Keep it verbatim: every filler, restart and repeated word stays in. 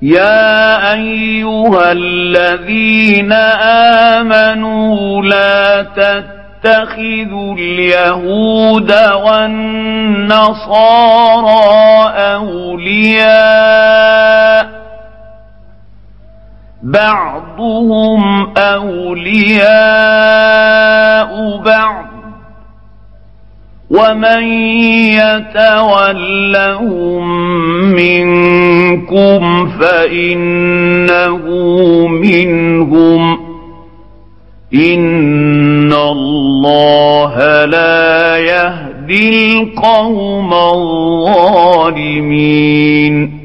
يا أيها الذين آمنوا لا تتخذوا اليهود والنصارى أولياء بعضهم أولياء بعض ومن يتولهم منكم فإنه منهم إن الله لا يهدي القوم الظالمين.